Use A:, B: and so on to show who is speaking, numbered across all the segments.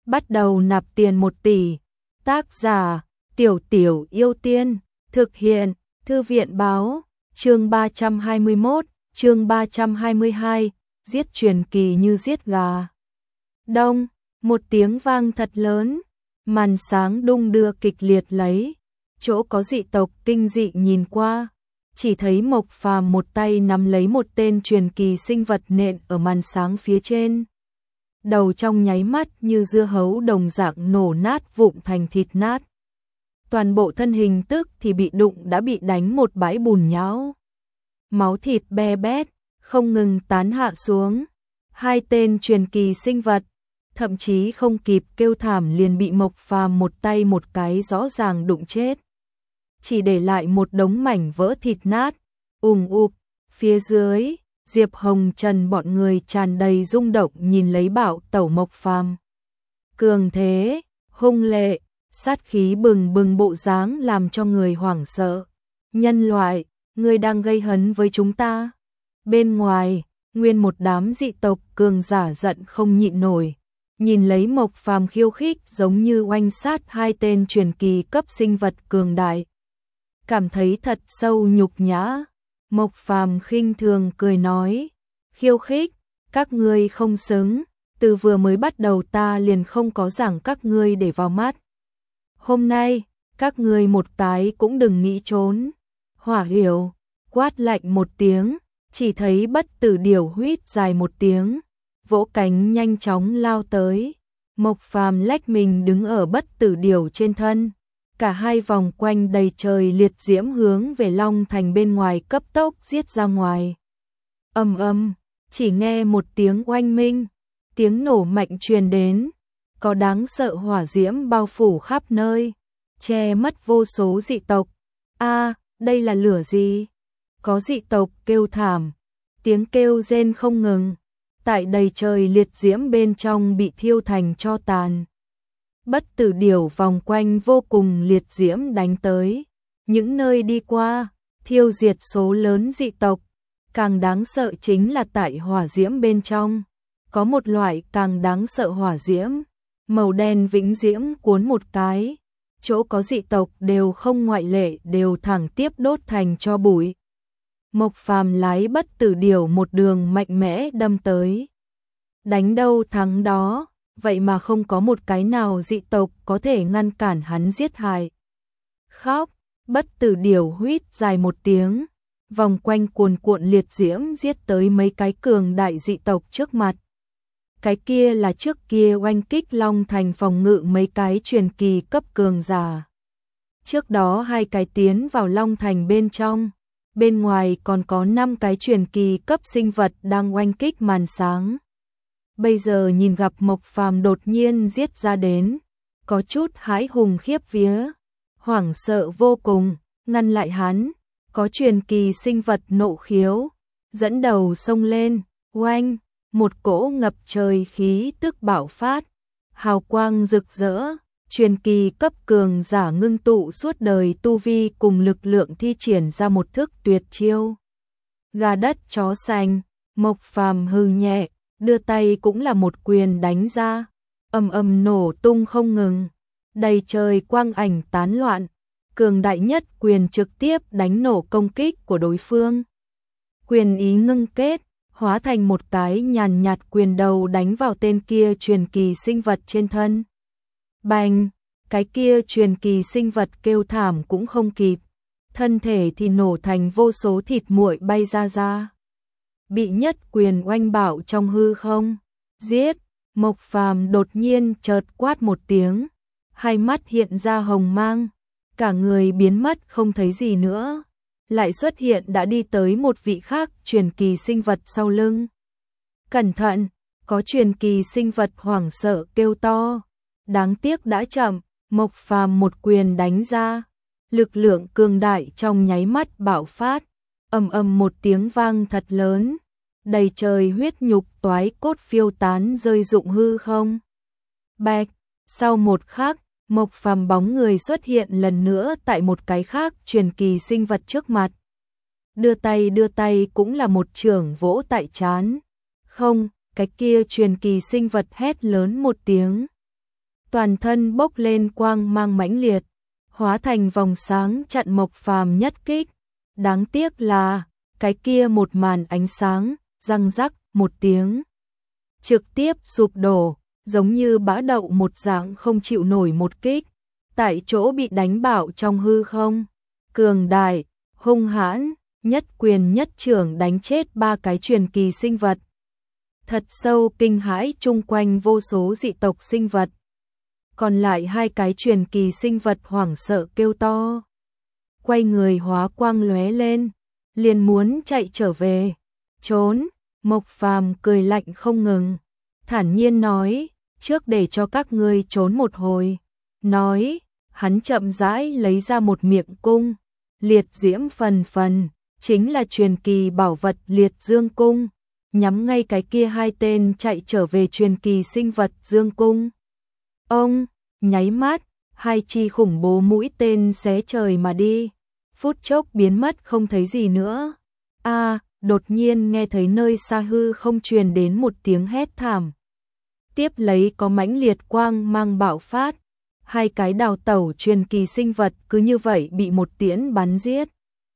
A: bắt đầu nạp tiền 1 tỷ. Tác giả, Tiểu Tiểu Yêu Tiên, thực hiện, Thư viện báo, chương 321, chương 322, giết truyền kỳ như giết gà. Đông, một tiếng vang thật lớn, màn sáng đung đưa kịch liệt lấy, chỗ có dị tộc kinh dị nhìn qua, chỉ thấy Mộc Phàm một tay nắm lấy một tên truyền kỳ sinh vật nện ở màn sáng phía trên. Đầu trong nháy mắt như dưa hấu đồng dạng nổ nát vụn thành thịt nát. Toàn bộ thân hình tức thì bị đụng đã bị đánh một bãi bùn nhão. Máu thịt be bét, không ngừng tán hạ xuống. Hai tên truyền kỳ sinh vật, thậm chí không kịp kêu thảm liền bị Mộc Phàm một tay một cái rõ ràng đụng chết. Chỉ để lại một đống mảnh vỡ thịt nát, ùm. Phía dưới, Diệp Hồng Trần bọn người tràn đầy rung động nhìn lấy bạo tẩu Mộc Phàm. Cường thế, hung lệ, sát khí bừng bừng bộ dáng làm cho người hoảng sợ. Nhân loại, ngươi đang gây hấn với chúng ta. Bên ngoài, nguyên một đám dị tộc cường giả giận không nhịn nổi. Nhìn lấy Mộc Phàm khiêu khích giống như oanh sát hai tên truyền kỳ cấp sinh vật cường đại. Cảm thấy thật sâu nhục nhã. Mộc Phàm khinh thường cười nói, khiêu khích, các ngươi không xứng, từ vừa mới bắt đầu ta liền không có giảng các ngươi để vào mắt. Hôm nay, các ngươi một cái cũng đừng nghĩ trốn. Hỏa Hiểu quát lạnh một tiếng, chỉ thấy Bất Tử Điểu huýt dài một tiếng, vỗ cánh nhanh chóng lao tới. Mộc Phàm lách mình đứng ở Bất Tử Điểu trên thân. Cả hai vòng quanh đầy trời liệt diễm hướng về Long Thành bên ngoài cấp tốc giết ra ngoài. Ầm, chỉ nghe một tiếng oanh minh, tiếng nổ mạnh truyền đến, có đáng sợ hỏa diễm bao phủ khắp nơi, che mất vô số dị tộc. A, đây là lửa gì? Có dị tộc kêu thảm, tiếng kêu rên không ngừng, tại đầy trời liệt diễm bên trong bị thiêu thành tro tàn. Bất Tử Điểu vòng quanh vô cùng liệt diễm đánh tới, những nơi đi qua, thiêu diệt số lớn dị tộc. Càng đáng sợ chính là tại hỏa diễm bên trong, có một loại càng đáng sợ hỏa diễm, màu đen vĩnh diễm cuốn một cái, chỗ có dị tộc đều không ngoại lệ đều thẳng tiếp đốt thành tro bụi. Mộc Phàm lái Bất Tử Điểu một đường mạnh mẽ đâm tới, đánh đâu thắng đó. Vậy mà không có một cái nào dị tộc có thể ngăn cản hắn giết hại. Khóc, Bất Tử Điểu huýt dài một tiếng, vòng quanh cuồn cuộn liệt diễm giết tới mấy cái cường đại dị tộc trước mặt. Cái kia là trước kia oanh kích Long Thành phòng ngự mấy cái truyền kỳ cấp cường giả. Trước đó hai cái tiến vào Long Thành bên trong, bên ngoài còn có 5 cái truyền kỳ cấp sinh vật đang oanh kích màn sáng. Bây giờ nhìn gặp Mộc Phàm đột nhiên giết ra đến, có chút hãi hùng khiếp vía, hoảng sợ vô cùng, ngăn lại hắn, có truyền kỳ sinh vật nộ khiếu, dẫn đầu xông lên, oanh, một cỗ ngập trời khí tức bạo phát, hào quang rực rỡ, truyền kỳ cấp cường giả ngưng tụ suốt đời tu vi cùng lực lượng thi triển ra một thức tuyệt chiêu. Gà đất chó sành, Mộc Phàm hừ nhẹ, đưa tay cũng là một quyền đánh ra, ầm nổ tung không ngừng, đầy trời quang ảnh tán loạn, cường đại nhất quyền trực tiếp đánh nổ công kích của đối phương. Quyền ý ngưng kết, hóa thành một cái nhàn nhạt quyền đầu đánh vào tên kia truyền kỳ sinh vật trên thân. Bành, cái kia truyền kỳ sinh vật kêu thảm cũng không kịp, thân thể thì nổ thành vô số thịt muội bay ra. Bị nhất quyền oanh bạo trong hư không. Giết, Mộc Phàm đột nhiên chợt quát một tiếng, hai mắt hiện ra hồng mang, cả người biến mất không thấy gì nữa, lại xuất hiện đã đi tới một vị khác truyền kỳ sinh vật sau lưng. Cẩn thận, có truyền kỳ sinh vật hoảng sợ kêu to, đáng tiếc đã chậm, Mộc Phàm một quyền đánh ra, lực lượng cường đại trong nháy mắt bạo phát, ầm một tiếng vang thật lớn. Đầy trời huyết nhục toái cốt phiêu tán rơi rụng hư không. Bạch, sau một khắc, Mộc Phàm bóng người xuất hiện lần nữa tại một cái khác truyền kỳ sinh vật trước mặt. Đưa tay cũng là một chưởng vỗ tại trán. Không, cái kia truyền kỳ sinh vật hét lớn một tiếng. toàn thân bốc lên quang mang mãnh liệt, hóa thành vòng sáng chặn Mộc Phàm nhất kích. Đáng tiếc là, cái kia một màn ánh sáng, răng rắc một tiếng, trực tiếp sụp đổ, giống như bã đậu một dạng không chịu nổi một kích, tại chỗ bị đánh bạo trong hư không. Cường đại, hung hãn, nhất quyền nhất chưởng đánh chết 3 cái truyền kỳ sinh vật. Thật sâu kinh hãi chung quanh vô số dị tộc sinh vật. Còn lại 2 cái truyền kỳ sinh vật hoảng sợ kêu to. Quay người hóa quang lóe lên, liền muốn chạy trở về. Trốn, Mộc Phàm cười lạnh không ngừng, thản nhiên nói, trước để cho các ngươi trốn một hồi. Nói, hắn chậm rãi lấy ra một miệng cung, liệt diễm phần phần, chính là truyền kỳ bảo vật liệt dương cung, nhắm ngay cái kia 2 tên chạy trở về truyền kỳ sinh vật dương cung. Ông, nháy mắt, 2 chi khủng bố mũi tên xé trời mà đi, phút chốc biến mất không thấy gì nữa. Đột nhiên nghe thấy nơi xa hư không truyền đến một tiếng hét thảm. Tiếp lấy có mãnh liệt quang mang bạo phát, 2 cái đào tẩu truyền kỳ sinh vật cứ như vậy bị một tiễn bắn giết.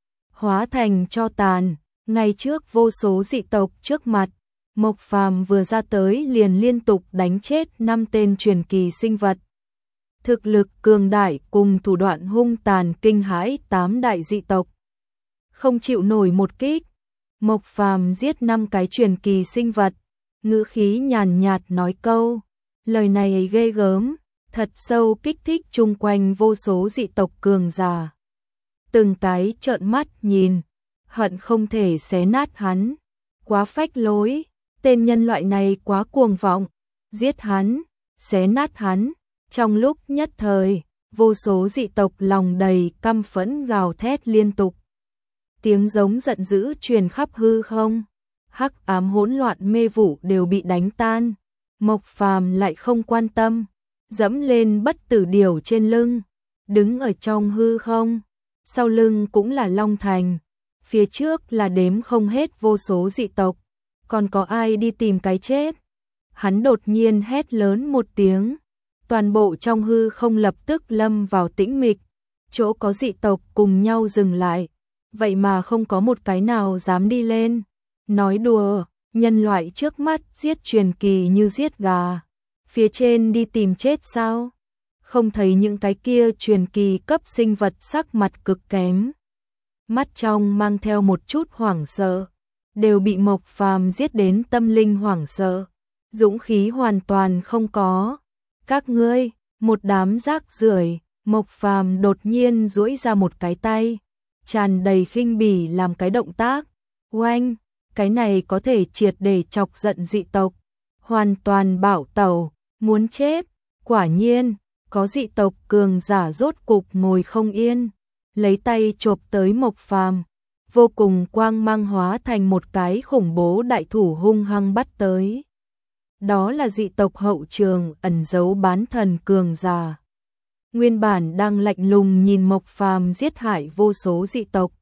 A: Hóa thành tro tàn, ngay trước vô số dị tộc trước mặt, Mộc Phàm vừa ra tới liền liên tục đánh chết 5 tên truyền kỳ sinh vật. Thực lực cường đại cùng thủ đoạn hung tàn kinh hãi 8 đại dị tộc. Không chịu nổi một kích, Mộc Phàm giết 5 cái truyền kỳ sinh vật, ngữ khí nhàn nhạt nói câu, lời này ghê gớm, thật sâu kích thích chung quanh vô số dị tộc cường giả. Từng cái trợn mắt nhìn, hận không thể xé nát hắn, quá phách lối, tên nhân loại này quá cuồng vọng, giết hắn, xé nát hắn. Trong lúc nhất thời, vô số dị tộc lòng đầy căm phẫn gào thét liên tục. Tiếng giống giận dữ truyền khắp hư không, hắc ám hỗn loạn mê vụ đều bị đánh tan. Mộc Phàm lại không quan tâm, dẫm lên bất tử điểu trên lưng, đứng ở trong hư không, sau lưng cũng là Long Thành, phía trước là đếm không hết vô số dị tộc, còn có ai đi tìm cái chết. Hắn đột nhiên hét lớn một tiếng, toàn bộ trong hư không lập tức lâm vào tĩnh mịch, chỗ có dị tộc cùng nhau dừng lại, vậy mà không có một cái nào dám đi lên. Nói đùa, nhân loại trước mắt giết truyền kỳ như giết gà, phía trên đi tìm chết sao? Không thấy những cái kia truyền kỳ cấp sinh vật sắc mặt cực kém, mắt trong mang theo một chút hoảng sợ, đều bị Mộc Phàm giết đến tâm linh hoảng sợ, dũng khí hoàn toàn không có. Các ngươi, một đám rác rưởi. Mộc Phàm đột nhiên duỗi ra một cái tay, tràn đầy khinh bỉ làm cái động tác. Oanh, cái này có thể triệt để chọc giận dị tộc, hoàn toàn bạo tẩu, muốn chết. Quả nhiên, có dị tộc cường giả rốt cục ngồi không yên, lấy tay chộp tới Mộc Phàm, vô cùng quang mang hóa thành một cái khủng bố đại thủ hung hăng bắt tới. Đó là dị tộc hậu trường ẩn giấu bán thần cường giả. Nguyên bản đang lạnh lùng nhìn Mộc Phàm giết hại vô số dị tộc,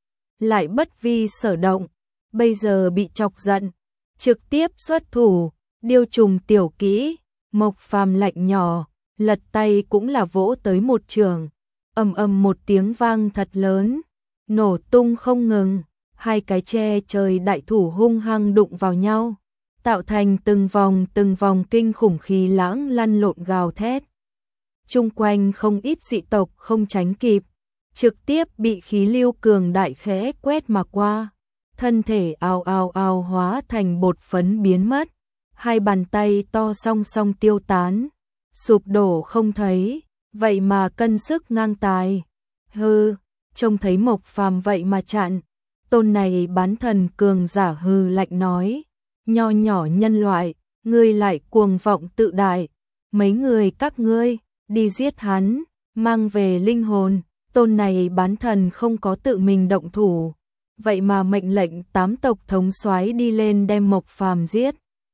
A: lại bất vi sở động, bây giờ bị chọc giận, trực tiếp xuất thủ, điêu trùng tiểu kỹ. Mộc Phàm lạnh nhỏ, lật tay cũng là vỗ tới một trường, ầm ầm một tiếng vang thật lớn, nổ tung không ngừng, 2 cái che trời đại thủ hung hăng đụng vào nhau, tạo thành từng vòng kinh khủng khí lãng lăn lộn gào thét. Chung quanh không ít dị tộc không tránh kịp, trực tiếp bị khí lưu cường đại khẽ quét mà qua, thân thể ào ào ào hóa thành bột phấn biến mất, 2 bàn tay to song song tiêu tán, sụp đổ không thấy, vậy mà cân sức ngang tài. Hừ, trông thấy Mộc Phàm vậy mà chặn, tôn này bán thần cường giả hừ lạnh nói, nho nhỏ nhân loại, ngươi lại cuồng vọng tự đại, mấy người các ngươi, đi giết hắn, mang về linh hồn. Tôn này bán thần không có tự mình động thủ, vậy mà mệnh lệnh 8 tộc thống soái đi lên đem Mộc Phàm giết,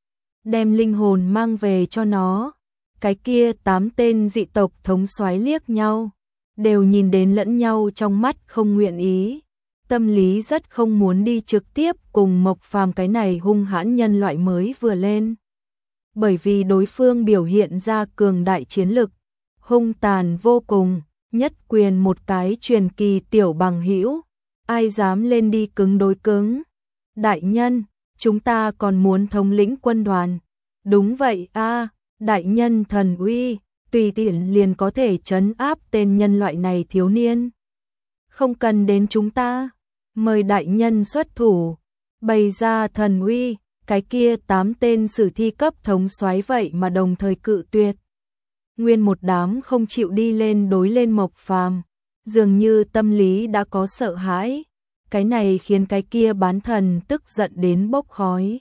A: đem linh hồn mang về cho nó. Cái kia 8 tên dị tộc thống soái liếc nhau, đều nhìn đến lẫn nhau trong mắt không nguyện ý, tâm lý rất không muốn đi trực tiếp cùng Mộc Phàm cái này hung hãn nhân loại mới vừa lên. bởi vì đối phương biểu hiện ra cường đại chiến lực, hung tàn vô cùng, nhất quyền một cái truyền kỳ tiểu bằng hữu, ai dám lên đi cứng đối cứng. Đại nhân, chúng ta còn muốn thống lĩnh quân đoàn. Đúng vậy a, đại nhân thần uy, tùy tiện liền có thể trấn áp tên nhân loại này thiếu niên. Không cần đến chúng ta, mời đại nhân xuất thủ, bày ra thần uy, cái kia 8 tên sử thi cấp thống soái vậy mà đồng thời cự tuyệt. Nguyên một đám không chịu đi lên đối lên Mộc Phàm, dường như tâm lý đã có sợ hãi, cái này khiến cái kia bán thần tức giận đến bốc khói.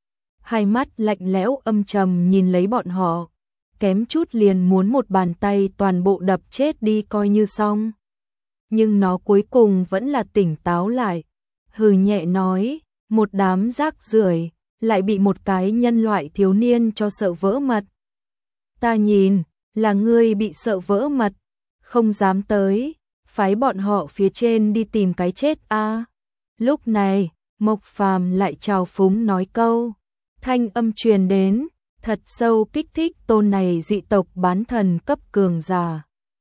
A: Hai mắt lạnh lẽo âm trầm nhìn lấy bọn họ, kém chút liền muốn một bàn tay toàn bộ đập chết đi coi như xong. Nhưng nó cuối cùng vẫn là tỉnh táo lại, hừ nhẹ nói, một đám rác rưởi, lại bị một cái nhân loại thiếu niên cho sợ vỡ mật. Ta nhìn, là ngươi bị sợ vỡ mật, không dám tới, phái bọn họ phía trên đi tìm cái chết a. Lúc này, Mộc Phàm lại trào phúng nói câu, thanh âm truyền đến, thật sâu kích thích tôn này dị tộc bán thần cấp cường giả.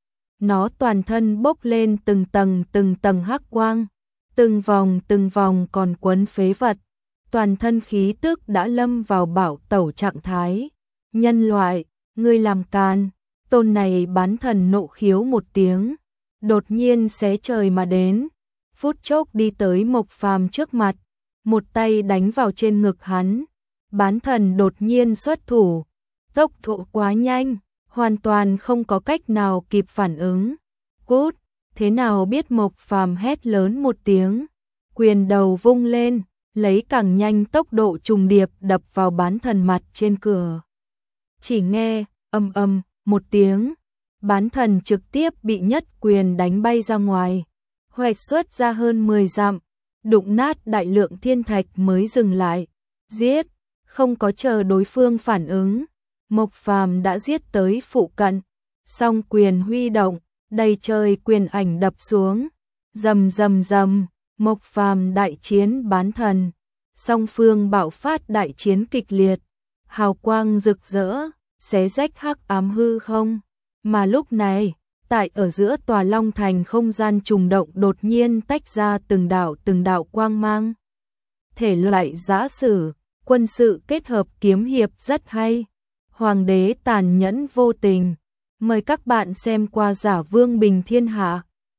A: Nó toàn thân bốc lên từng tầng hắc quang, từng vòng còn quấn phế vật, toàn thân khí tức đã lâm vào bảo tẩu trạng thái. Nhân loại, ngươi làm càn, tôn này bán thần nộ khiếu một tiếng, đột nhiên xé trời mà đến, phút chốc đi tới Mộc Phàm trước mặt, một tay đánh vào trên ngực hắn. Bán thần đột nhiên xuất thủ, tốc độ quá nhanh, hoàn toàn không có cách nào kịp phản ứng. Cút, thế nào biết Mộc Phàm hét lớn một tiếng, quyền đầu vung lên, lấy càng nhanh tốc độ trùng điệp đập vào bán thần mặt trên cửa. Chỉ nghe, ầm một tiếng, bán thần trực tiếp bị nhất quyền đánh bay ra ngoài, hoạch xuất ra hơn 10 dặm, đụng nát đại lượng thiên thạch mới dừng lại. Giết, không có chờ đối phương phản ứng, Mộc Phàm đã giết tới phụ cận, song quyền huy động, đầy trời quyền ảnh đập xuống, rầm rầm rầm, Mộc Phàm đại chiến bán thần, song phương bạo phát đại chiến kịch liệt, hào quang rực rỡ, xé rách hắc ám hư không. Mà lúc này, tại ở giữa tòa Long Thành không gian trùng động đột nhiên tách ra từng đạo quang mang. Thể loại giã sử, quân sự kết hợp kiếm hiệp rất hay. Hoàng đế tàn nhẫn vô tình. Mời các bạn xem qua Giả Vương Bình Thiên Hạ.